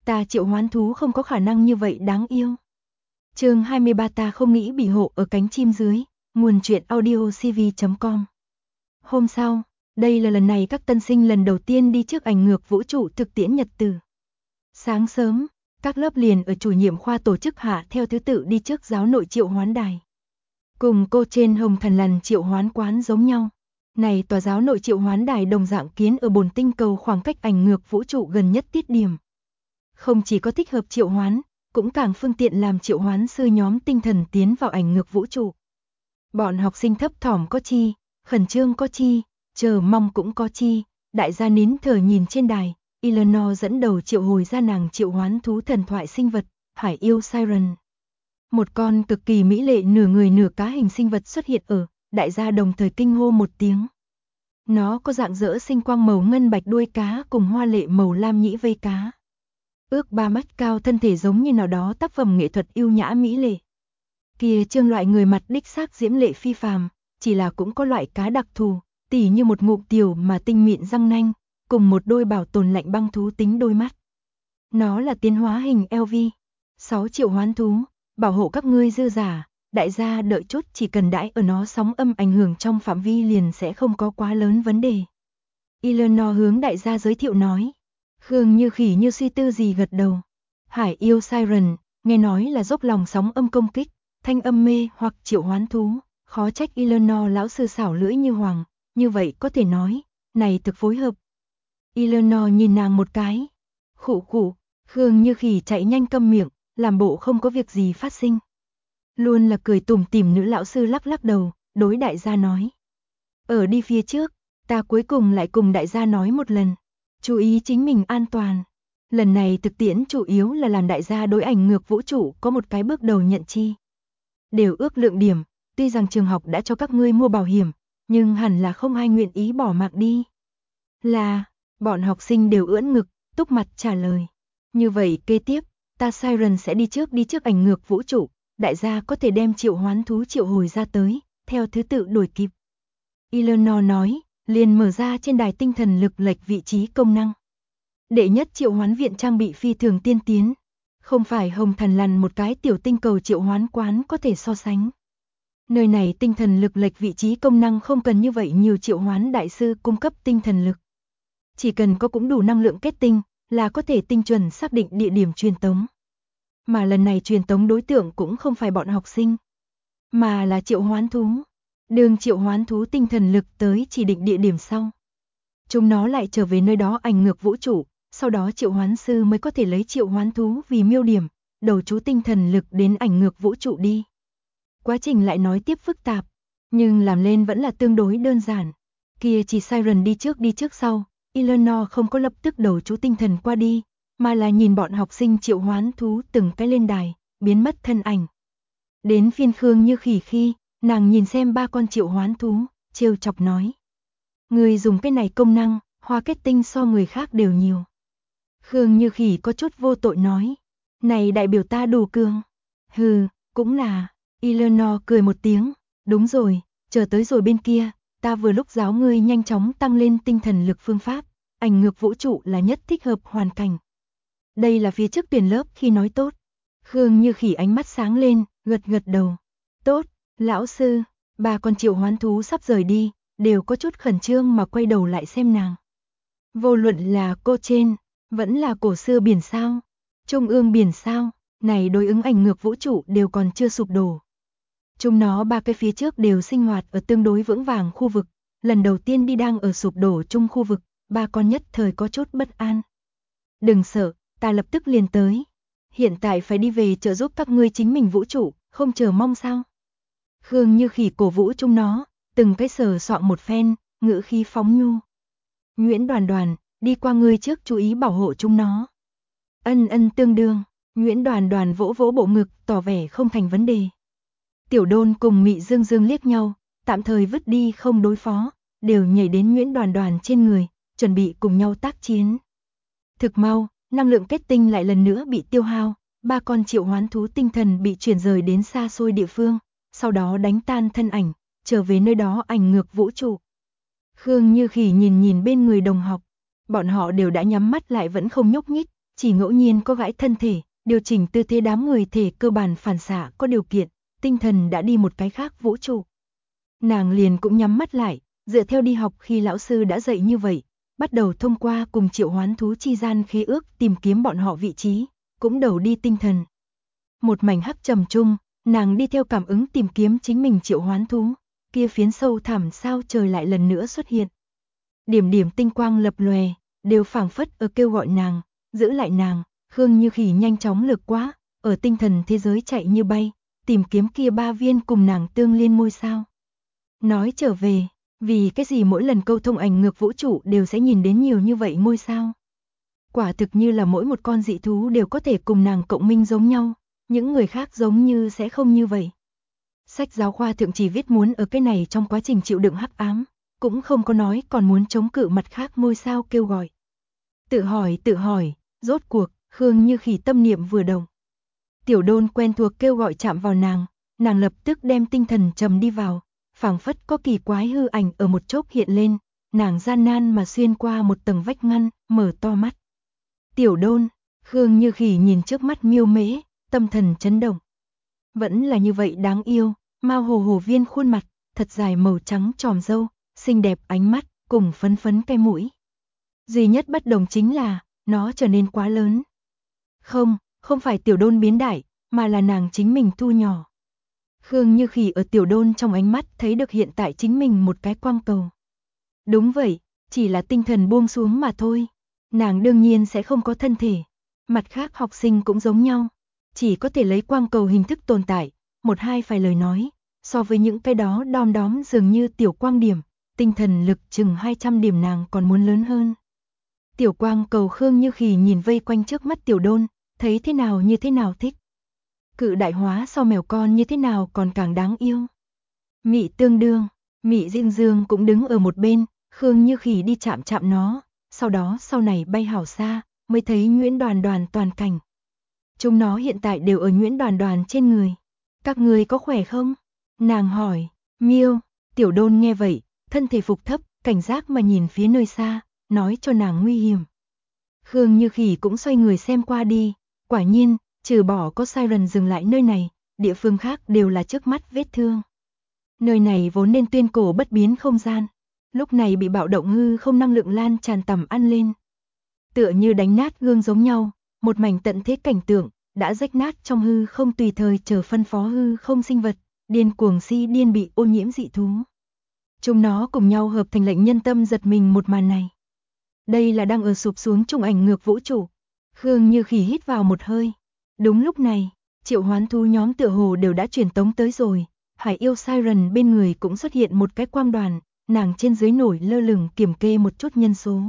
Ta triệu hoán thú không có khả năng như vậy đáng yêu. Chương 23 ta không nghĩ bị hộ ở cánh chim dưới, nguồn truyện audiocv.com. Hôm sau, đây là lần này các tân sinh lần đầu tiên đi trước ảnh ngược vũ trụ thực tiễn nhật tử. Sáng sớm, các lớp liền ở chủ nhiệm khoa tổ chức hạ theo thứ tự đi trước giáo nội triệu hoán đài. Cùng cô trên Hồng Thần Lằn triệu hoán quán giống nhau. Này tòa giáo nội triệu hoán đài đồng dạng kiến ở bồn tinh cầu khoảng cách ảnh ngược vũ trụ gần nhất tiết điểm. Không chỉ có thích hợp triệu hoán, cũng càng phương tiện làm triệu hoán sư nhóm tinh thần tiến vào ảnh ngược vũ trụ. Bọn học sinh thấp thỏm có chi, khẩn trương có chi, chờ mong cũng có chi, đại gia nín thở nhìn trên đài, Eleanor dẫn đầu triệu hồi ra nàng triệu hoán thú thần thoại sinh vật, hải yêu Siren. Một con cực kỳ mỹ lệ nửa người nửa cá hình sinh vật xuất hiện ở, đại gia đồng thời kinh hô một tiếng. Nó có dạng dỡ sinh quang màu ngân bạch đuôi cá cùng hoa lệ màu lam nhĩ vây cá. Ước 3 mét cao, thân thể giống như nào đó tác phẩm nghệ thuật yêu nhã mỹ lệ. Kia trương loại người mặt đích xác diễm lệ phi phàm, chỉ là cũng có loại cá đặc thù, tỉ như một ngụm tiểu mà tinh mịn răng nanh, cùng một đôi bảo tồn lạnh băng thú tính đôi mắt. Nó là tiến hóa hình LV. 6 triệu hoán thú, bảo hộ các ngươi dư giả, đại gia đợi chút, chỉ cần đãi ở nó sóng âm ảnh hưởng trong phạm vi liền sẽ không có quá lớn vấn đề. Eleanor hướng đại gia giới thiệu nói. Khương Như Khỉ như suy tư gì gật đầu. Hải yêu Siren, nghe nói là dốc lòng sóng âm công kích, thanh âm mê hoặc triệu hoán thú, khó trách Eleanor lão sư xảo lưỡi như hoàng, như vậy có thể nói, này thực phối hợp. Eleanor nhìn nàng một cái. Khụ khụ, Khương Như Khỉ chạy nhanh câm miệng, làm bộ không có việc gì phát sinh. Luôn là cười tủm tỉm nữ lão sư lắc lắc đầu, đối đại gia nói. Ở đi phía trước, ta cuối cùng lại cùng đại gia nói một lần. Chú ý chính mình an toàn. Lần này thực tiễn chủ yếu là làm đại gia đối ảnh ngược vũ trụ có một cái bước đầu nhận chi. Đều ước lượng điểm, tuy rằng trường học đã cho các ngươi mua bảo hiểm, nhưng hẳn là không ai nguyện ý bỏ mạng đi. Là, bọn học sinh đều ưỡn ngực, túc mặt trả lời. Như vậy kế tiếp, ta Siren sẽ đi trước ảnh ngược vũ trụ, đại gia có thể đem triệu hoán thú triệu hồi ra tới, theo thứ tự đổi kịp. Eleanor nói, liền mở ra trên đài tinh thần lực lệch vị trí công năng. Đệ nhất triệu hoán viện trang bị phi thường tiên tiến, không phải Hồng Thần Lằn một cái tiểu tinh cầu triệu hoán quán có thể so sánh. Nơi này tinh thần lực lệch vị trí công năng không cần như vậy nhiều triệu hoán đại sư cung cấp tinh thần lực. Chỉ cần có cũng đủ năng lượng kết tinh, là có thể tinh chuẩn xác định địa điểm truyền tống. Mà lần này truyền tống đối tượng cũng không phải bọn học sinh, mà là triệu hoán thú. Đường triệu hoán thú tinh thần lực tới chỉ định địa điểm sau. Chúng nó lại trở về nơi đó ảnh ngược vũ trụ, sau đó triệu hoán sư mới có thể lấy triệu hoán thú vì miêu điểm, đầu chú tinh thần lực đến ảnh ngược vũ trụ đi. Quá trình lại nói tiếp phức tạp, nhưng làm lên vẫn là tương đối đơn giản. Kia chỉ Siren đi trước sau, Eleanor không có lập tức đầu chú tinh thần qua đi, mà là nhìn bọn học sinh triệu hoán thú từng cái lên đài, biến mất thân ảnh. Đến phiên Khương Như Khỉ khi, nàng nhìn xem 3 con triệu hoán thú, trêu chọc nói. Người dùng cái này công năng, hoa kết tinh so người khác đều nhiều. Khương Như Khỉ có chút vô tội nói. Này đại biểu ta đủ cường. Hừ, cũng là. Eleanor cười một tiếng. Đúng rồi, chờ tới rồi bên kia, ta vừa lúc giáo ngươi nhanh chóng tăng lên tinh thần lực phương pháp. Ảnh ngược vũ trụ là nhất thích hợp hoàn cảnh. Đây là phía trước tuyển lớp khi nói tốt. Khương Như Khỉ ánh mắt sáng lên, gật gật đầu. Tốt, lão sư. 3 con triệu hoán thú sắp rời đi, đều có chút khẩn trương mà quay đầu lại xem nàng. Vô luận là cô trên, vẫn là cổ xưa biển sao, trung ương biển sao, này đối ứng ảnh ngược vũ trụ đều còn chưa sụp đổ. Chúng nó 3 cái phía trước đều sinh hoạt ở tương đối vững vàng khu vực, lần đầu tiên đi đang ở sụp đổ chung khu vực, 3 con nhất thời có chút bất an. Đừng sợ, ta lập tức liền tới. Hiện tại phải đi về trợ giúp các ngươi chính mình vũ trụ, không chờ mong sao? Khương Như Khỉ cổ vũ chúng nó, từng cái sờ soạn một phen, ngữ khí phóng nhu. Nguyễn Đoàn Đoàn, đi qua ngươi trước chú ý bảo hộ chúng nó. Ân tương đương, Nguyễn Đoàn Đoàn vỗ vỗ bộ ngực, tỏ vẻ không thành vấn đề. Tiểu Đôn cùng Mị Dương Dương liếc nhau, tạm thời vứt đi không đối phó, đều nhảy đến Nguyễn Đoàn Đoàn trên người, chuẩn bị cùng nhau tác chiến. Thực mau, năng lượng kết tinh lại lần nữa bị tiêu hao, 3 con triệu hoán thú tinh thần bị chuyển rời đến xa xôi địa phương, sau đó đánh tan thân ảnh, trở về nơi đó ảnh ngược vũ trụ. Khương Như Khỉ nhìn bên người đồng học, bọn họ đều đã nhắm mắt lại vẫn không nhúc nhích, chỉ ngẫu nhiên có gãi thân thể, điều chỉnh tư thế đám người thể cơ bản phản xạ có điều kiện, tinh thần đã đi một cái khác vũ trụ. Nàng liền cũng nhắm mắt lại, dựa theo đi học khi lão sư đã dạy như vậy, bắt đầu thông qua cùng triệu hoán thú chi gian khế ước tìm kiếm bọn họ vị trí, cũng đầu đi tinh thần. Một mảnh hắc trầm trung, nàng đi theo cảm ứng tìm kiếm chính mình triệu hoán thú, kia phiến sâu thẳm sao trời lại lần nữa xuất hiện. Điểm điểm tinh quang lập lòe, đều phảng phất ở kêu gọi nàng, giữ lại nàng. Khương Như Khỉ nhanh chóng lược quá, ở tinh thần thế giới chạy như bay, tìm kiếm kia 3 viên cùng nàng tương liên ngôi sao. Nói trở về, vì cái gì mỗi lần câu thông ảnh ngược vũ trụ đều sẽ nhìn đến nhiều như vậy ngôi sao. Quả thực như là mỗi một con dị thú đều có thể cùng nàng cộng minh giống nhau, những người khác giống như sẽ không như vậy. Sách giáo khoa thượng chỉ viết muốn ở cái này trong quá trình chịu đựng hắc ám, cũng không có nói còn muốn chống cự mặt khác ngôi sao kêu gọi. Tự hỏi, rốt cuộc, Khương Như Khỉ tâm niệm vừa động. Tiểu Đôn quen thuộc kêu gọi chạm vào nàng lập tức đem tinh thần trầm đi vào, phảng phất có kỳ quái hư ảnh ở một chốc hiện lên, nàng gian nan mà xuyên qua một tầng vách ngăn, mở to mắt. Tiểu Đôn, Khương Như Khỉ nhìn trước mắt miêu mễ, tâm thần chấn động. Vẫn là như vậy đáng yêu, mao hồ hồ viên khuôn mặt, thật dài màu trắng tròm râu, xinh đẹp ánh mắt, cùng phấn phấn cái mũi. Duy nhất bất đồng chính là, nó trở nên quá lớn. Không phải Tiểu Đôn biến đại, mà là nàng chính mình thu nhỏ. Khương Như Khỉ ở Tiểu Đôn trong ánh mắt thấy được hiện tại chính mình một cái quang cầu. Đúng vậy, chỉ là tinh thần buông xuống mà thôi. Nàng đương nhiên sẽ không có thân thể. Mặt khác học sinh cũng giống nhau, chỉ có thể lấy quang cầu hình thức tồn tại, một hai phải lời nói, so với những cái đó đom đóm dường như tiểu quang điểm, tinh thần lực chừng 200 điểm nàng còn muốn lớn hơn. Tiểu quang cầu Khương Như Khỉ nhìn vây quanh trước mắt Tiểu Đôn, thấy thế nào như thế nào thích. Cự đại hóa sau mèo con như thế nào còn càng đáng yêu. Mị tương đương, Mị Diên Dương cũng đứng ở một bên, Khương Như Khỉ đi chạm chạm nó, sau đó sau này bay hảo xa, mới thấy Nguyễn Đoàn Đoàn toàn cảnh. Chúng nó hiện tại đều ở Nguyễn Đoàn Đoàn trên người. Các người có khỏe không? Nàng hỏi, miêu, Tiểu Đôn nghe vậy, thân thể phục thấp, cảnh giác mà nhìn phía nơi xa, nói cho nàng nguy hiểm. Khương Như Khỉ cũng xoay người xem qua đi, quả nhiên, trừ bỏ có siren dừng lại nơi này, địa phương khác đều là trước mắt vết thương. Nơi này vốn nên tuyên cổ bất biến không gian, lúc này bị bạo động hư không năng lượng lan tràn tầm ăn lên. Tựa như đánh nát gương giống nhau, một mảnh tận thế cảnh tượng, đã rách nát trong hư không tùy thời chờ phân phó hư không sinh vật, điên cuồng si điên bị ô nhiễm dị thú. Chúng nó cùng nhau hợp thành lệnh nhân tâm giật mình một màn này. Đây là đang ở sụp xuống trùng ảnh ngược vũ trụ. Khương Như Khỉ hít vào một hơi. Đúng lúc này, triệu hoán thú nhóm tựa hồ đều đã truyền tống tới rồi. Hải yêu siren bên người cũng xuất hiện một cái quang đoàn, nàng trên dưới nổi lơ lửng kiểm kê một chút nhân số.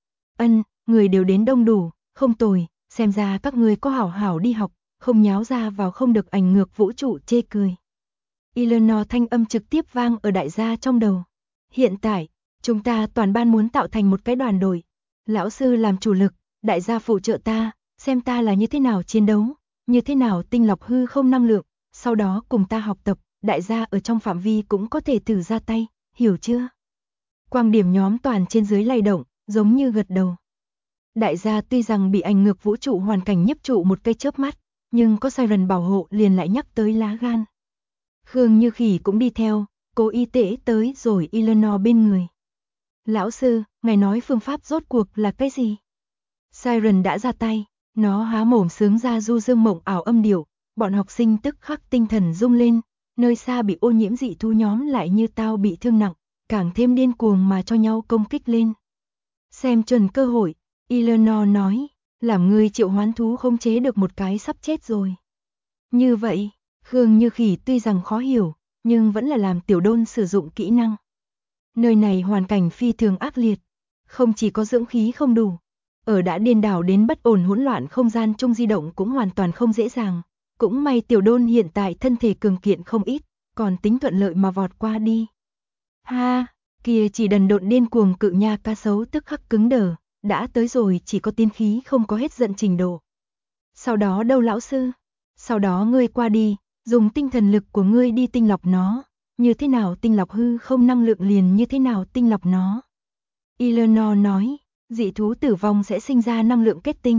Người đều đến đông đủ, không tồi, xem ra các ngươi có hảo hảo đi học, không nháo ra vào không được ảnh ngược vũ trụ chê cười. Eleanor thanh âm trực tiếp vang ở đại gia trong đầu. Hiện tại, chúng ta toàn ban muốn tạo thành một cái đoàn đội. Lão sư làm chủ lực, đại gia phụ trợ ta, xem ta là như thế nào chiến đấu, như thế nào tinh lọc hư không năng lượng, sau đó cùng ta học tập, đại gia ở trong phạm vi cũng có thể thử ra tay, hiểu chưa? Quang điểm nhóm toàn trên dưới lay động, giống như gật đầu. Đại gia tuy rằng bị ảnh ngược vũ trụ hoàn cảnh nhiếp trụ một cây chớp mắt, nhưng có siren bảo hộ liền lại nhắc tới lá gan. Khương Như Khỉ cũng đi theo, cố y tế tới rồi Eleanor bên người. Lão sư, ngài nói phương pháp rốt cuộc là cái gì? Siren đã ra tay, nó há mồm sướng ra du dương mộng ảo âm điệu, bọn học sinh tức khắc tinh thần rung lên, nơi xa bị ô nhiễm dị thú nhóm lại như tao bị thương nặng, càng thêm điên cuồng mà cho nhau công kích lên. Xem chuẩn cơ hội, Eleanor nói, làm người triệu hoán thú không chế được một cái sắp chết rồi. Như vậy, Khương Như Khỉ tuy rằng khó hiểu, nhưng vẫn là làm Tiểu Đôn sử dụng kỹ năng. Nơi này hoàn cảnh phi thường ác liệt, không chỉ có dưỡng khí không đủ, ở đã điên đảo đến bất ổn hỗn loạn không gian chung di động cũng hoàn toàn không dễ dàng. Cũng may Tiểu Đôn hiện tại thân thể cường kiện không ít, còn tính thuận lợi mà vọt qua đi. Ha, kia chỉ đần độn điên cuồng cự nha cá sấu tức khắc cứng đờ, đã tới rồi chỉ có tiên khí không có hết giận trình độ. Sau đó đâu lão sư? Sau đó ngươi qua đi, dùng tinh thần lực của ngươi đi tinh lọc nó, như thế nào tinh lọc hư không năng lượng liền như thế nào tinh lọc nó. Eleanor nói, dị thú tử vong sẽ sinh ra năng lượng kết tinh.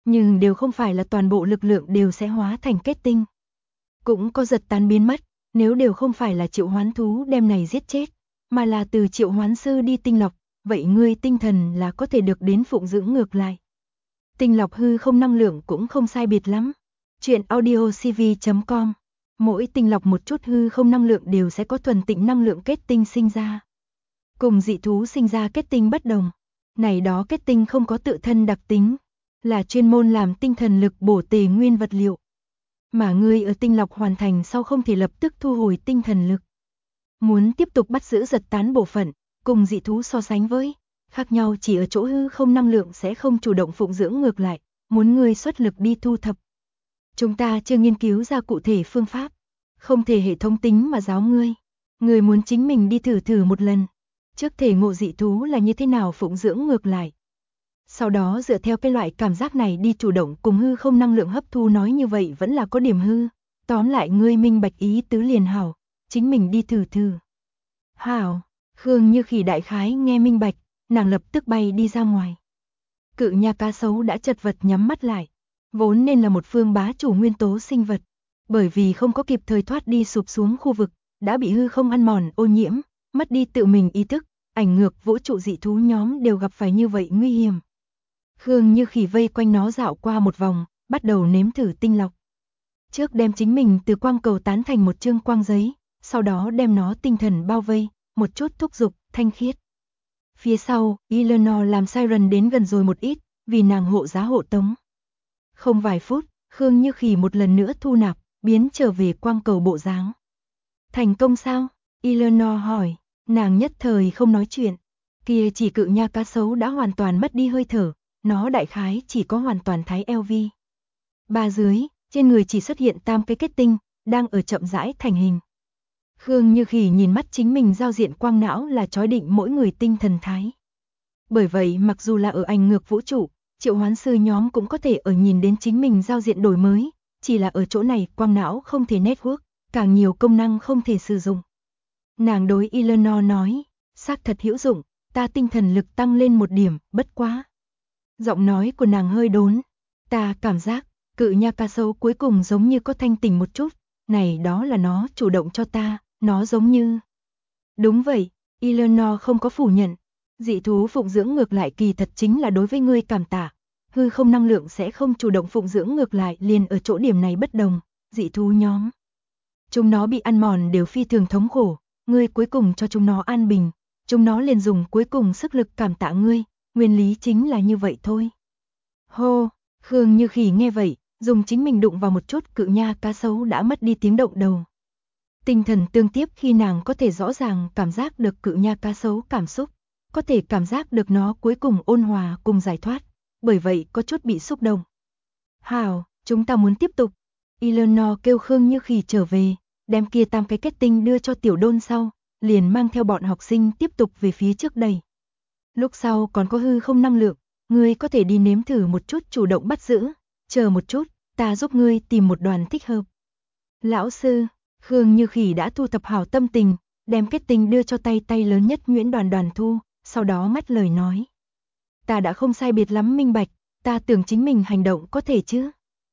nhưng đều không phải là toàn bộ lực lượng đều sẽ hóa thành kết tinh. Cũng có giật tán biến mất, nếu đều không phải là triệu hoán thú đem này giết chết, mà là từ triệu hoán sư đi tinh lọc, vậy ngươi tinh thần là có thể được đến phụng dưỡng ngược lại. Tinh lọc hư không năng lượng cũng không sai biệt lắm. Chuyện audiocv.com. Mỗi tinh lọc một chút hư không năng lượng đều sẽ có thuần tịnh năng lượng kết tinh sinh ra. Cùng dị thú sinh ra kết tinh bất đồng. Này đó kết tinh không có tự thân đặc tính, là chuyên môn làm tinh thần lực bổ tề nguyên vật liệu. Mà ngươi ở tinh lọc hoàn thành sau không thể lập tức thu hồi tinh thần lực. Muốn tiếp tục bắt giữ giật tán bộ phận, cùng dị thú so sánh với, khác nhau chỉ ở chỗ hư không năng lượng sẽ không chủ động phụng dưỡng ngược lại, muốn ngươi xuất lực đi thu thập. Chúng ta chưa nghiên cứu ra cụ thể phương pháp, không thể hệ thống tính mà giáo ngươi. Ngươi muốn chính mình đi thử một lần, trước thể ngộ dị thú là như thế nào phụng dưỡng ngược lại. Sau đó dựa theo cái loại cảm giác này đi chủ động cùng hư không năng lượng hấp thu, nói như vậy vẫn là có điểm hư. Tóm lại ngươi minh bạch ý tứ liền hảo, chính mình đi thử. Hảo, Khương Như Khỉ đại khái nghe minh bạch, nàng lập tức bay đi ra ngoài. Cự nha cá sấu đã chật vật nhắm mắt lại, vốn nên là một phương bá chủ nguyên tố sinh vật, bởi vì không có kịp thời thoát đi sụp xuống khu vực, đã bị hư không ăn mòn ô nhiễm, mất đi tự mình ý thức, ảnh ngược vũ trụ dị thú nhóm đều gặp phải như vậy nguy hiểm. Khương Như Khỉ vây quanh nó dạo qua một vòng, bắt đầu nếm thử tinh lọc. Trước đem chính mình từ quang cầu tán thành một chương quang giấy, sau đó đem nó tinh thần bao vây, một chút thúc dục, thanh khiết. Phía sau, Eleanor làm Siren đến gần rồi một ít, vì nàng hộ giá hộ tống. Không vài phút, Khương Như Khỉ một lần nữa thu nạp, biến trở về quang cầu bộ dáng. Thành công sao? Eleanor hỏi, nàng nhất thời không nói chuyện. Kia chỉ cự nha cá sấu đã hoàn toàn mất đi hơi thở, nó đại khái chỉ có hoàn toàn thái LV. Ba dưới, trên người chỉ xuất hiện tam cái kết tinh, đang ở chậm rãi thành hình. Khương Như Khỉ nhìn mắt chính mình giao diện quang não là chói định mỗi người tinh thần thái. Bởi vậy mặc dù là ở ảnh ngược vũ trụ, triệu hoán sư nhóm cũng có thể ở nhìn đến chính mình giao diện đổi mới, chỉ là ở chỗ này quang não không thể network, càng nhiều công năng không thể sử dụng. Nàng đối Eleanor nói, xác thật hữu dụng, ta tinh thần lực tăng lên một điểm, bất quá. Giọng nói của nàng hơi đốn, ta cảm giác, cự nha cá sấu cuối cùng giống như có thanh tỉnh một chút, này đó là nó chủ động cho ta, nó giống như. Đúng vậy, Eleanor không có phủ nhận, dị thú phụng dưỡng ngược lại kỳ thật chính là đối với ngươi cảm tạ, hư không năng lượng sẽ không chủ động phụng dưỡng ngược lại, liền ở chỗ điểm này bất đồng, dị thú nhóm. Chúng nó bị ăn mòn đều phi thường thống khổ, ngươi cuối cùng cho chúng nó an bình, chúng nó liền dùng cuối cùng sức lực cảm tạ ngươi, nguyên lý chính là như vậy thôi. Hô, Khương Như Khỉ nghe vậy, dùng chính mình đụng vào một chút cự nha cá sấu đã mất đi tiếng động đầu. Tinh thần tương tiếp khi nàng có thể rõ ràng cảm giác được cự nha cá sấu cảm xúc, có thể cảm giác được nó cuối cùng ôn hòa cùng giải thoát, bởi vậy có chút bị xúc động. Hảo, chúng ta muốn tiếp tục. Eleanor kêu Khương Như Khỉ trở về, đem kia tam cái kết tinh đưa cho Tiểu Đôn sau, liền mang theo bọn học sinh tiếp tục về phía trước đây. Lúc sau còn có hư không năng lượng, ngươi có thể đi nếm thử một chút chủ động bắt giữ, chờ một chút, ta giúp ngươi tìm một đoàn thích hợp. Lão sư, Khương Như Khỉ đã thu thập hảo tâm tình, đem kết tinh đưa cho tay lớn nhất Nguyễn Đoàn Thu, sau đó mắt lời nói. Ta đã không sai biệt lắm minh bạch, ta tưởng chính mình hành động có thể chứ.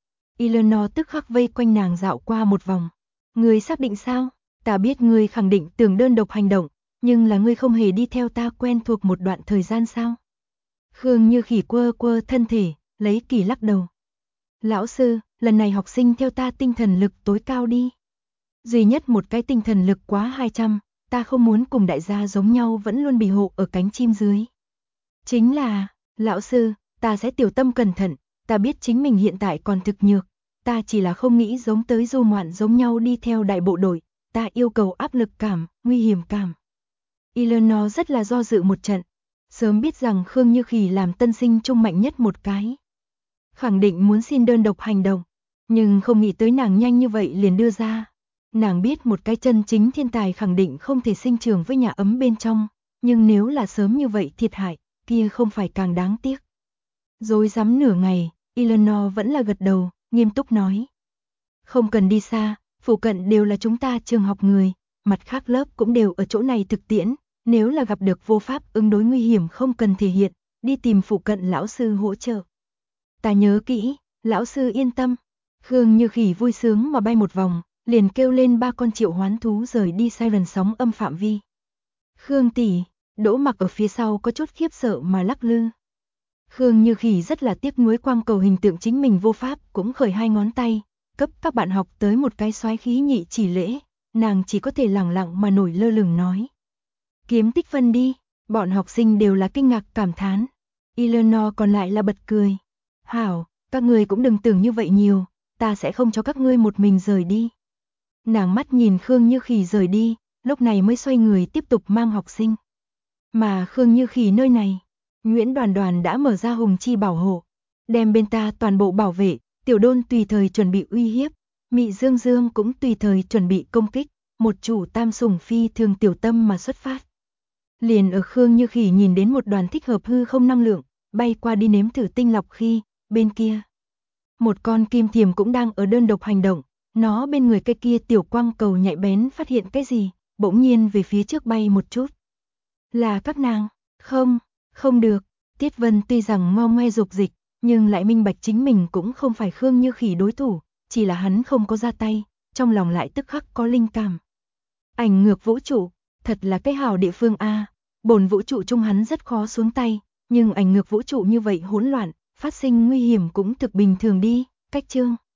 Eleanor tức khắc vây quanh nàng dạo qua một vòng. Ngươi xác định sao? Ta biết ngươi khẳng định tưởng đơn độc hành động, nhưng là ngươi không hề đi theo ta quen thuộc một đoạn thời gian sao? Khương Như Khỉ quơ quơ thân thể, lấy kỳ lắc đầu. Lão sư, lần này học sinh theo ta tinh thần lực tối cao đi. Duy nhất một cái tinh thần lực quá 200, ta không muốn cùng đại gia giống nhau vẫn luôn bị hộ ở cánh chim dưới. Chính là, lão sư, ta sẽ tiểu tâm cẩn thận, ta biết chính mình hiện tại còn thực nhược, ta chỉ là không nghĩ giống tới du ngoạn giống nhau đi theo đại bộ đội, ta yêu cầu áp lực cảm, nguy hiểm cảm. Eleanor rất là do dự một trận, sớm biết rằng Khương Như Khỉ làm tân sinh trung mạnh nhất một cái. Khẳng định muốn xin đơn độc hành động, nhưng không nghĩ tới nàng nhanh như vậy liền đưa ra. Nàng biết một cái chân chính thiên tài khẳng định không thể sinh trưởng với nhà ấm bên trong, nhưng nếu là sớm như vậy thiệt hại, kia không phải càng đáng tiếc. Rối rắm nửa ngày, Eleanor vẫn là gật đầu, nghiêm túc nói. Không cần đi xa, phụ cận đều là chúng ta trường học người, mặt khác lớp cũng đều ở chỗ này thực tiễn, nếu là gặp được vô pháp ứng đối nguy hiểm không cần thể hiện, đi tìm phụ cận lão sư hỗ trợ. Ta nhớ kỹ, lão sư yên tâm. Khương Như Khỉ vui sướng mà bay một vòng, liền kêu lên 3 con triệu hoán thú rời đi siren sóng âm phạm vi. Khương tỷ, Đỗ Mặc ở phía sau có chút khiếp sợ mà lắc lư. Khương Như Khỉ rất là tiếc nuối quang cầu hình tượng chính mình vô pháp, cũng khởi 2 ngón tay, cấp các bạn học tới một cái soái khí nhị chỉ lễ, nàng chỉ có thể lẳng lặng mà nổi lơ lửng nói. Kiếm tích phân đi, bọn học sinh đều là kinh ngạc cảm thán. Eleanor còn lại là bật cười. Hảo, các ngươi cũng đừng tưởng như vậy nhiều, ta sẽ không cho các ngươi một mình rời đi. Nàng mắt nhìn Khương Như Khỉ rời đi, lúc này mới xoay người tiếp tục mang học sinh. Mà Khương Như Khỉ nơi này, Nguyễn Đoàn Đoàn đã mở ra hùng chi bảo hộ, đem bên ta toàn bộ bảo vệ, Tiểu Đôn tùy thời chuẩn bị uy hiếp, Mị Dương Dương cũng tùy thời chuẩn bị công kích, một chủ tam sủng phi thường tiểu tâm mà xuất phát. Liền ở Khương Như Khỉ nhìn đến một đoàn thích hợp hư không năng lượng, bay qua đi nếm thử tinh lọc khi, bên kia. Một con kim thiềm cũng đang ở đơn độc hành động, nó bên người cây kia tiểu quang cầu nhạy bén phát hiện cái gì, bỗng nhiên về phía trước bay một chút. Là các nàng, không được, Tiết Vân tuy rằng ngo ngoe dục dịch, nhưng lại minh bạch chính mình cũng không phải Khương Như Khỉ đối thủ, chỉ là hắn không có ra tay, trong lòng lại tức khắc có linh cảm. Ảnh ngược vũ trụ, thật là cái hảo địa phương a. Bổn vũ trụ chung hắn rất khó xuống tay, nhưng ảnh ngược vũ trụ như vậy hỗn loạn, phát sinh nguy hiểm cũng thực bình thường đi. Cách chương